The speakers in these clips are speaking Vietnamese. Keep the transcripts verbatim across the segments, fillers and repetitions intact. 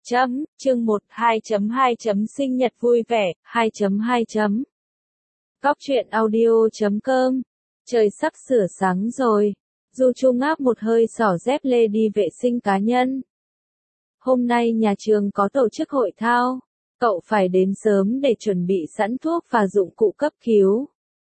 Chấm, chương một, hai chấm hai chấm sinh nhật vui vẻ, hai chấm hai chấm Góc truyện audio chấm com. Trời sắp sửa sáng rồi. Du Chu ngáp một hơi xỏ dép lê đi vệ sinh cá nhân. Hôm nay nhà trường có tổ chức hội thao. Cậu phải đến sớm để chuẩn bị sẵn thuốc và dụng cụ cấp cứu.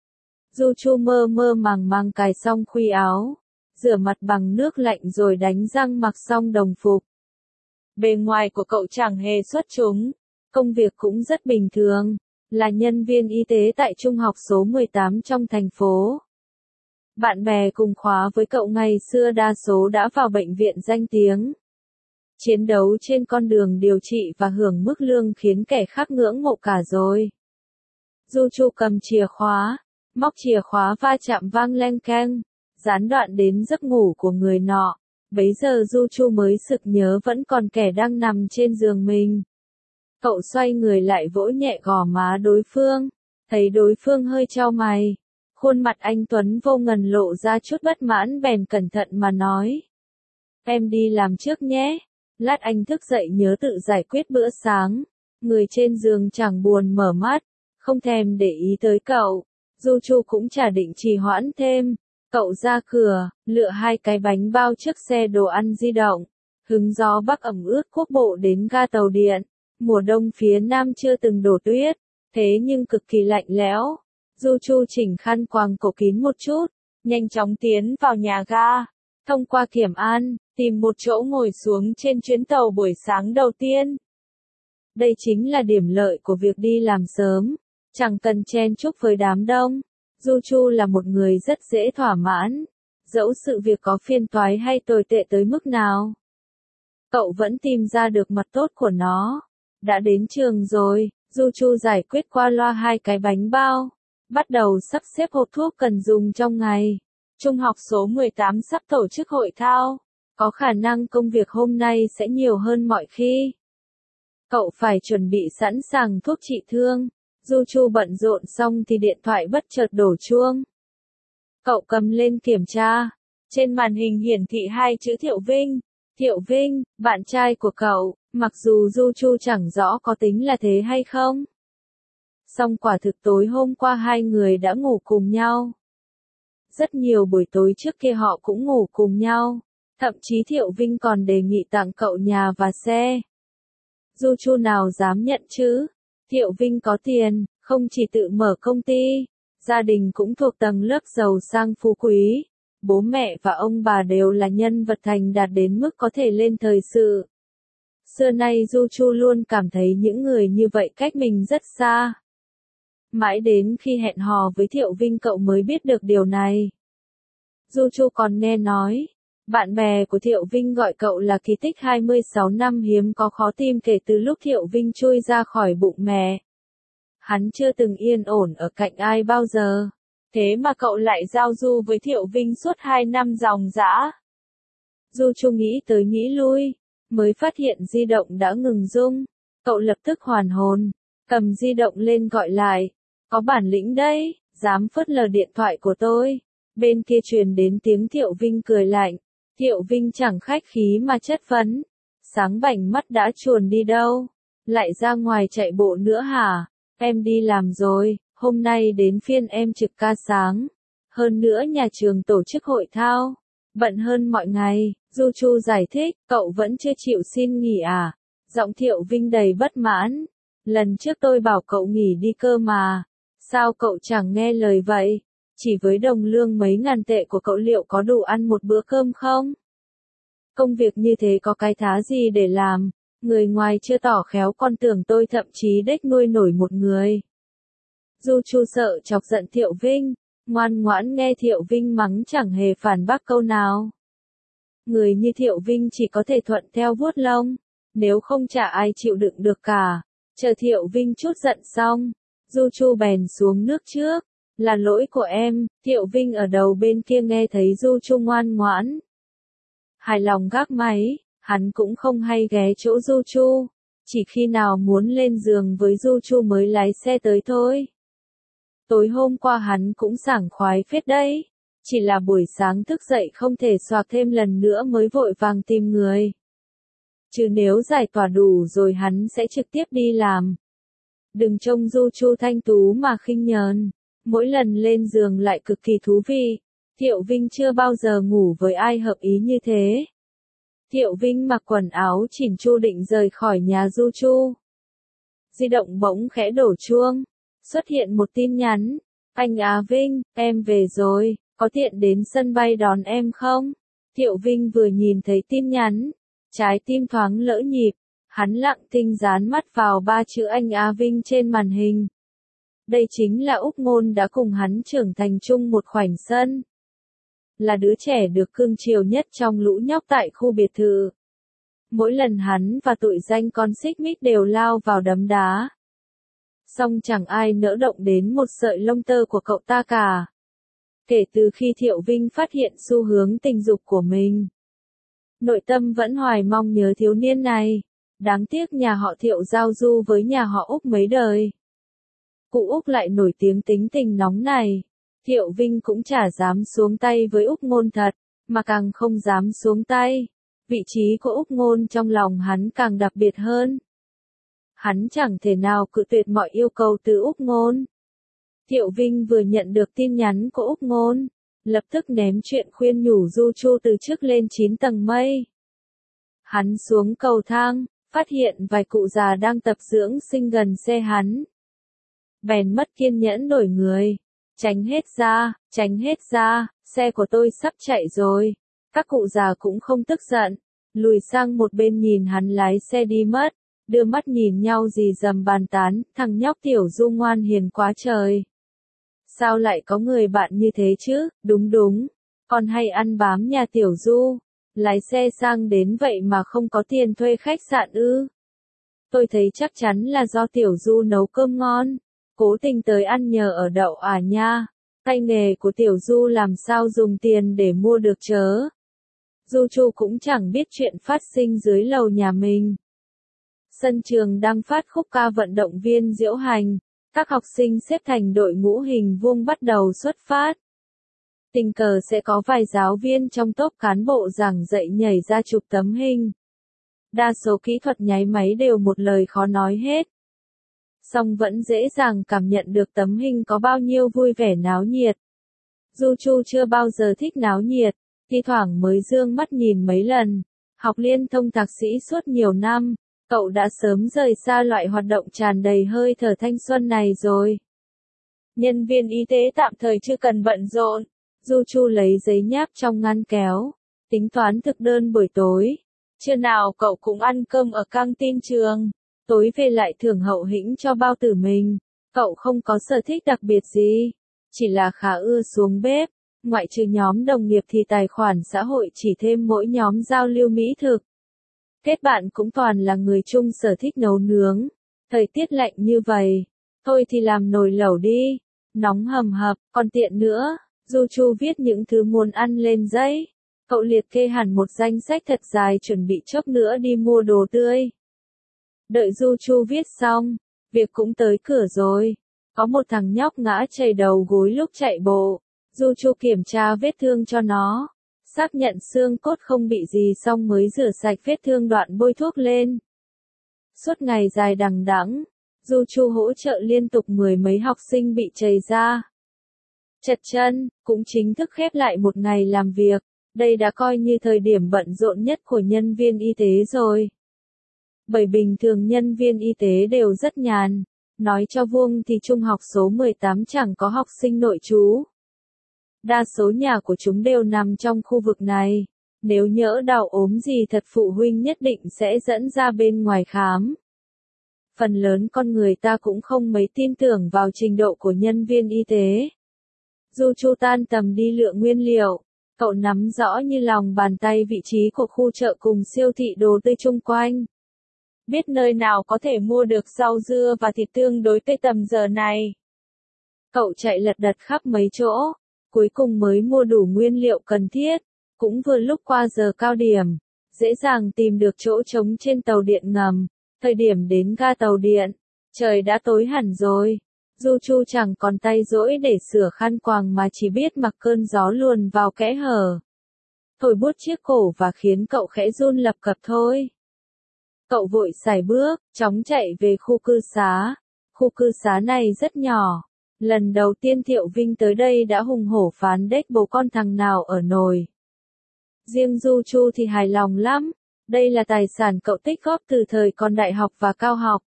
Du Chu mơ mơ màng màng cài xong khuy áo, rửa mặt bằng nước lạnh rồi đánh răng mặc xong đồng phục. Bề ngoài của cậu chẳng hề xuất chúng, công việc cũng rất bình thường, là nhân viên y tế tại trung học số mười tám trong thành phố. Bạn bè cùng khóa với cậu ngày xưa đa số đã vào bệnh viện danh tiếng. Chiến đấu trên con đường điều trị và hưởng mức lương khiến kẻ khác ngưỡng mộ cả rồi. Du Chu cầm chìa khóa, móc chìa khóa va chạm vang leng keng, gián đoạn đến giấc ngủ của người nọ. Bấy giờ Du Chu mới sực nhớ vẫn còn kẻ đang nằm trên giường mình. Cậu xoay người lại vỗ nhẹ gò má đối phương, thấy đối phương hơi chau mày. Khuôn mặt anh Tuấn vô ngần lộ ra chút bất mãn bèn cẩn thận mà nói. Em đi làm trước nhé. Lát anh thức dậy nhớ tự giải quyết bữa sáng. Người trên giường chẳng buồn mở mắt, không thèm để ý tới cậu. Du Chu cũng chả định trì hoãn thêm. Cậu ra cửa, lựa hai cái bánh bao trước xe đồ ăn di động. Hứng gió bắc ẩm ướt quốc bộ đến ga tàu điện. Mùa đông phía Nam chưa từng đổ tuyết, thế nhưng cực kỳ lạnh lẽo. Du Chu chỉnh khăn quàng cổ kín một chút, nhanh chóng tiến vào nhà ga. Thông qua kiểm an, tìm một chỗ ngồi xuống trên chuyến tàu buổi sáng đầu tiên. Đây chính là điểm lợi của việc đi làm sớm, chẳng cần chen chúc với đám đông. Du Chu là một người rất dễ thỏa mãn, dẫu sự việc có phiền toái hay tồi tệ tới mức nào. Cậu vẫn tìm ra được mặt tốt của nó. Đã đến trường rồi, Du Chu giải quyết qua loa hai cái bánh bao, bắt đầu sắp xếp hộp thuốc cần dùng trong ngày. Trung học số mười tám sắp tổ chức hội thao, có khả năng công việc hôm nay sẽ nhiều hơn mọi khi. Cậu phải chuẩn bị sẵn sàng thuốc trị thương. Du Chu bận rộn xong thì điện thoại bất chợt đổ chuông. Cậu cầm lên kiểm tra, trên màn hình hiển thị hai chữ Thiệu Vinh. Thiệu Vinh, bạn trai của cậu, mặc dù Du Chu chẳng rõ có tính là thế hay không. Song quả thực tối hôm qua hai người đã ngủ cùng nhau. Rất nhiều buổi tối trước kia họ cũng ngủ cùng nhau, thậm chí Thiệu Vinh còn đề nghị tặng cậu nhà và xe. Du Chu nào dám nhận chứ? Thiệu Vinh có tiền, không chỉ tự mở công ty, gia đình cũng thuộc tầng lớp giàu sang phú quý. Bố mẹ và ông bà đều là nhân vật thành đạt đến mức có thể lên thời sự. Xưa nay Du Chu luôn cảm thấy những người như vậy cách mình rất xa. Mãi đến khi hẹn hò với Thiệu Vinh cậu mới biết được điều này. Du Chu còn nghe nói, bạn bè của Thiệu Vinh gọi cậu là kỳ tích hai mươi sáu năm hiếm có khó tìm kể từ lúc Thiệu Vinh chui ra khỏi bụng mẹ. Hắn chưa từng yên ổn ở cạnh ai bao giờ. Thế mà cậu lại giao du với Thiệu Vinh suốt hai năm ròng rã. Du Chu nghĩ tới nghĩ lui, mới phát hiện di động đã ngừng rung. Cậu lập tức hoàn hồn, cầm di động lên gọi lại. Có bản lĩnh đấy, dám phớt lờ điện thoại của tôi. Bên kia truyền đến tiếng Thiệu Vinh cười lạnh. Thiệu Vinh chẳng khách khí mà chất vấn. Sáng bảnh mắt đã chuồn đi đâu? Lại ra ngoài chạy bộ nữa hả? Em đi làm rồi, hôm nay đến phiên em trực ca sáng. Hơn nữa nhà trường tổ chức hội thao. Bận hơn mọi ngày, Du Chu giải thích, cậu vẫn chưa chịu xin nghỉ à? Giọng Thiệu Vinh đầy bất mãn. Lần trước tôi bảo cậu nghỉ đi cơ mà. Sao cậu chẳng nghe lời vậy? Chỉ với đồng lương mấy ngàn tệ của cậu liệu có đủ ăn một bữa cơm không? Công việc như thế có cái thá gì để làm? Người ngoài chưa tỏ khéo còn tưởng tôi thậm chí đếch nuôi nổi một người. Du Chu sợ chọc giận Thiệu Vinh, ngoan ngoãn nghe Thiệu Vinh mắng chẳng hề phản bác câu nào. Người như Thiệu Vinh chỉ có thể thuận theo vuốt lông, nếu không chả ai chịu đựng được cả. Chờ Thiệu Vinh chút giận xong, Du Chu bèn xuống nước trước. Là lỗi của em. Thiệu Vinh ở đầu bên kia nghe thấy Du Chu ngoan ngoãn, hài lòng gác máy. Hắn cũng không hay ghé chỗ Du Chu, chỉ khi nào muốn lên giường với Du Chu mới lái xe tới thôi. Tối hôm qua hắn cũng sảng khoái phết đấy, chỉ là buổi sáng thức dậy không thể xoạc thêm lần nữa mới vội vàng tìm người. Chứ nếu giải tỏa đủ rồi hắn sẽ trực tiếp đi làm. Đừng trông Du Chu thanh tú mà khinh nhờn, mỗi lần lên giường lại cực kỳ thú vị. Thiệu Vinh chưa bao giờ ngủ với ai hợp ý như thế. Thiệu Vinh mặc quần áo chỉn chu định rời khỏi nhà Du Chu. Di động bỗng khẽ đổ chuông, xuất hiện một tin nhắn. Anh Á Vinh, em về rồi, có tiện đến sân bay đón em không? Thiệu Vinh vừa nhìn thấy tin nhắn, trái tim thoáng lỡ nhịp, hắn lặng thinh dán mắt vào ba chữ anh Á Vinh trên màn hình. Đây chính là Úc Ngôn đã cùng hắn trưởng thành chung một khoảnh sân. Là đứa trẻ được cưng chiều nhất trong lũ nhóc tại khu biệt thự. Mỗi lần hắn và tụi danh con xích mích đều lao vào đấm đá. Song chẳng ai nỡ động đến một sợi lông tơ của cậu ta cả. Kể từ khi Thiệu Vinh phát hiện xu hướng tình dục của mình, nội tâm vẫn hoài mong nhớ thiếu niên này. Đáng tiếc nhà họ Thiệu giao du với nhà họ Úc mấy đời. Cụ Úc lại nổi tiếng tính tình nóng này. Thiệu Vinh cũng chả dám xuống tay với Úc Ngôn thật, mà càng không dám xuống tay. Vị trí của Úc Ngôn trong lòng hắn càng đặc biệt hơn. Hắn chẳng thể nào cự tuyệt mọi yêu cầu từ Úc Ngôn. Thiệu Vinh vừa nhận được tin nhắn của Úc Ngôn, lập tức ném chuyện khuyên nhủ Du Chu từ chức lên chín tầng mây. Hắn xuống cầu thang, phát hiện vài cụ già đang tập dưỡng sinh gần xe hắn. Bèn mất kiên nhẫn đổi người. Tránh hết ra, tránh hết ra, xe của tôi sắp chạy rồi. Các cụ già cũng không tức giận, lùi sang một bên nhìn hắn lái xe đi mất, đưa mắt nhìn nhau rì rầm bàn tán, thằng nhóc Tiểu Du ngoan hiền quá trời. Sao lại có người bạn như thế chứ, đúng đúng, còn hay ăn bám nhà Tiểu Du, lái xe sang đến vậy mà không có tiền thuê khách sạn ư. Tôi thấy chắc chắn là do Tiểu Du nấu cơm ngon. Cố tình tới ăn nhờ ở đậu à nha, tay nghề của Tiểu Du làm sao dùng tiền để mua được chớ. Du Chu cũng chẳng biết chuyện phát sinh dưới lầu nhà mình. Sân trường đang phát khúc ca vận động viên diễu hành, các học sinh xếp thành đội ngũ hình vuông bắt đầu xuất phát. Tình cờ sẽ có vài giáo viên trong tốp cán bộ giảng dạy nhảy ra chụp tấm hình. Đa số kỹ thuật nháy máy đều một lời khó nói hết. Song vẫn dễ dàng cảm nhận được tấm hình có bao nhiêu vui vẻ náo nhiệt. Du Chu chưa bao giờ thích náo nhiệt, thi thoảng mới dương mắt nhìn mấy lần. Học liên thông thạc sĩ suốt nhiều năm, cậu đã sớm rời xa loại hoạt động tràn đầy hơi thở thanh xuân này rồi. Nhân viên y tế tạm thời chưa cần bận rộn. Du Chu lấy giấy nháp trong ngăn kéo, tính toán thực đơn buổi tối. Trưa nào cậu cũng ăn cơm ở căng tin trường. Tối về lại thưởng hậu hĩnh cho bao tử mình. Cậu không có sở thích đặc biệt gì, chỉ là khá ưa xuống bếp. Ngoại trừ nhóm đồng nghiệp thì tài khoản xã hội chỉ thêm mỗi nhóm giao lưu mỹ thực. Kết bạn cũng toàn là người chung sở thích nấu nướng. Thời tiết lạnh như vậy, thôi thì làm nồi lẩu đi. Nóng hầm hập, còn tiện nữa. Du Chu viết những thứ muốn ăn lên giấy. Cậu liệt kê hẳn một danh sách thật dài chuẩn bị chốc nữa đi mua đồ tươi. Đợi Du Chu viết xong, việc cũng tới cửa rồi. Có một thằng nhóc ngã chảy đầu gối lúc chạy bộ. Du Chu kiểm tra vết thương cho nó, xác nhận xương cốt không bị gì xong mới rửa sạch vết thương đoạn bôi thuốc lên. Suốt ngày dài đằng đẵng, Du Chu hỗ trợ liên tục mười mấy học sinh bị chảy da, chật chân, cũng chính thức khép lại một ngày làm việc. Đây đã coi như thời điểm bận rộn nhất của nhân viên y tế rồi. Bởi bình thường nhân viên y tế đều rất nhàn, nói cho vuông thì trung học số mười tám chẳng có học sinh nội trú. Đa số nhà của chúng đều nằm trong khu vực này, nếu nhỡ đau ốm gì thật phụ huynh nhất định sẽ dẫn ra bên ngoài khám. Phần lớn con người ta cũng không mấy tin tưởng vào trình độ của nhân viên y tế. Du Chu tan tầm đi lựa nguyên liệu, cậu nắm rõ như lòng bàn tay vị trí của khu chợ cùng siêu thị đồ tươi chung quanh. Biết nơi nào có thể mua được rau dưa và thịt tương đối tươi tầm giờ này. Cậu chạy lật đật khắp mấy chỗ, cuối cùng mới mua đủ nguyên liệu cần thiết, cũng vừa lúc qua giờ cao điểm, dễ dàng tìm được chỗ trống trên tàu điện ngầm. Thời điểm đến ga tàu điện, trời đã tối hẳn rồi. Du Chu chẳng còn tay rỗi để sửa khăn quàng mà chỉ biết mặc cơn gió luồn vào kẽ hở. Thổi buốt chiếc cổ và khiến cậu khẽ run lập cập thôi. Cậu vội sải bước, chóng chạy về khu cư xá. Khu cư xá này rất nhỏ. Lần đầu tiên Thiệu Vinh tới đây đã hùng hổ phán đếch bố con thằng nào ở nồi. Riêng Du Chu thì hài lòng lắm. Đây là tài sản cậu tích góp từ thời còn đại học và cao học.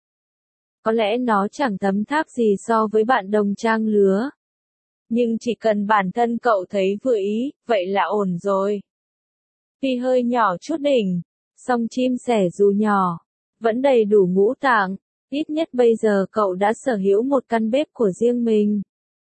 Có lẽ nó chẳng thấm tháp gì so với bạn đồng trang lứa. Nhưng chỉ cần bản thân cậu thấy vừa ý, vậy là ổn rồi. Tuy hơi nhỏ chút đỉnh, song chim sẻ dù nhỏ, vẫn đầy đủ ngũ tạng. Ít nhất bây giờ cậu đã sở hữu một căn bếp của riêng mình.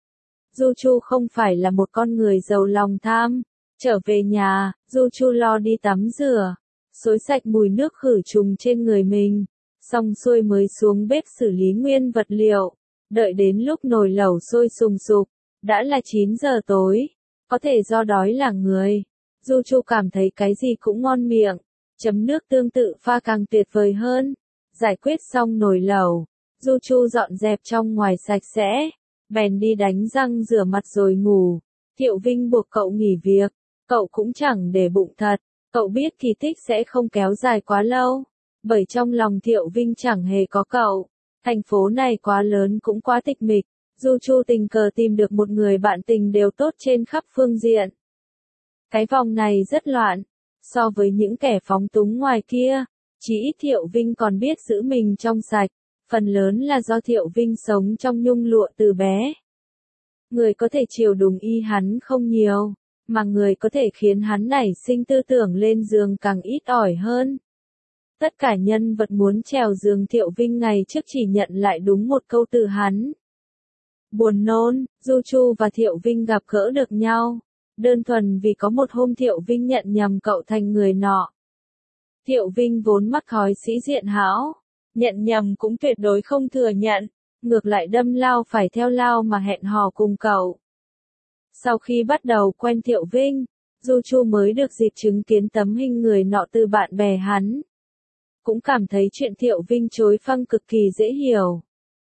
Du Chu không phải là một con người giàu lòng tham. Trở về nhà, Du Chu lo đi tắm rửa, xối sạch mùi nước khử trùng trên người mình. Xong xuôi mới xuống bếp xử lý nguyên vật liệu. Đợi đến lúc nồi lẩu sôi sùng sục, đã là chín giờ tối. Có thể do đói là người. Du Chu cảm thấy cái gì cũng ngon miệng. Chấm nước tương tự pha càng tuyệt vời hơn. Giải quyết xong nồi lẩu, Du Chu dọn dẹp trong ngoài sạch sẽ, bèn đi đánh răng rửa mặt rồi ngủ. Thiệu Vinh buộc cậu nghỉ việc, cậu cũng chẳng để bụng thật, cậu biết kỳ tích sẽ không kéo dài quá lâu, bởi trong lòng Thiệu Vinh chẳng hề có cậu. Thành phố này quá lớn cũng quá tịch mịch, Du Chu tình cờ tìm được một người bạn tình đều tốt trên khắp phương diện. Cái vòng này rất loạn, so với những kẻ phóng túng ngoài kia. Chỉ ít Thiệu Vinh còn biết giữ mình trong sạch, phần lớn là do Thiệu Vinh sống trong nhung lụa từ bé. Người có thể chiều đùng y hắn không nhiều, mà người có thể khiến hắn nảy sinh tư tưởng lên giường càng ít ỏi hơn. Tất cả nhân vật muốn trèo giường Thiệu Vinh ngày trước chỉ nhận lại đúng một câu từ hắn. Buồn nôn. Du Chu và Thiệu Vinh gặp gỡ được nhau, đơn thuần vì có một hôm Thiệu Vinh nhận nhầm cậu thành người nọ. Thiệu Vinh vốn mắc thói sĩ diện hão, nhận nhầm cũng tuyệt đối không thừa nhận, ngược lại đâm lao phải theo lao mà hẹn hò cùng cậu. Sau khi bắt đầu quen Thiệu Vinh, Du Chu mới được dịp chứng kiến tấm hình người nọ từ bạn bè hắn. Cũng cảm thấy chuyện Thiệu Vinh chối phăng cực kỳ dễ hiểu.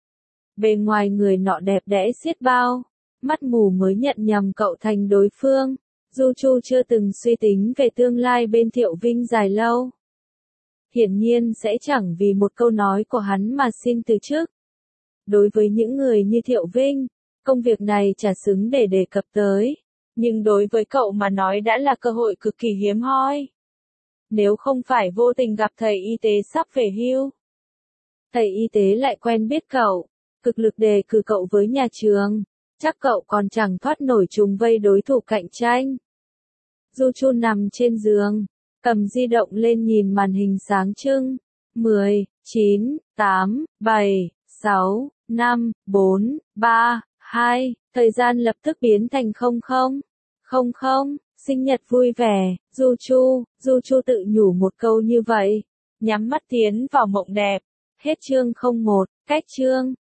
Bề ngoài người nọ đẹp đẽ xiết bao, mắt mù mới nhận nhầm cậu thành đối phương. Du Chu chưa từng suy tính về tương lai bên Thiệu Vinh dài lâu. Hiển nhiên sẽ chẳng vì một câu nói của hắn mà xin từ chức. Đối với những người như Thiệu Vinh, công việc này chả xứng để đề cập tới. Nhưng đối với cậu mà nói đã là cơ hội cực kỳ hiếm hoi. Nếu không phải vô tình gặp thầy y tế sắp về hưu. Thầy y tế lại quen biết cậu, cực lực đề cử cậu với nhà trường. Chắc cậu còn chẳng thoát nổi trùng vây đối thủ cạnh tranh. Du Chu nằm trên giường, cầm di động lên nhìn màn hình sáng trưng. mười, chín, tám, bảy, sáu, năm, bốn, ba, hai, thời gian lập tức biến thành không không. Không không, sinh nhật vui vẻ, Du Chu, Du Chu tự nhủ một câu như vậy. Nhắm mắt tiến vào mộng đẹp. Hết chương không một, cách chương.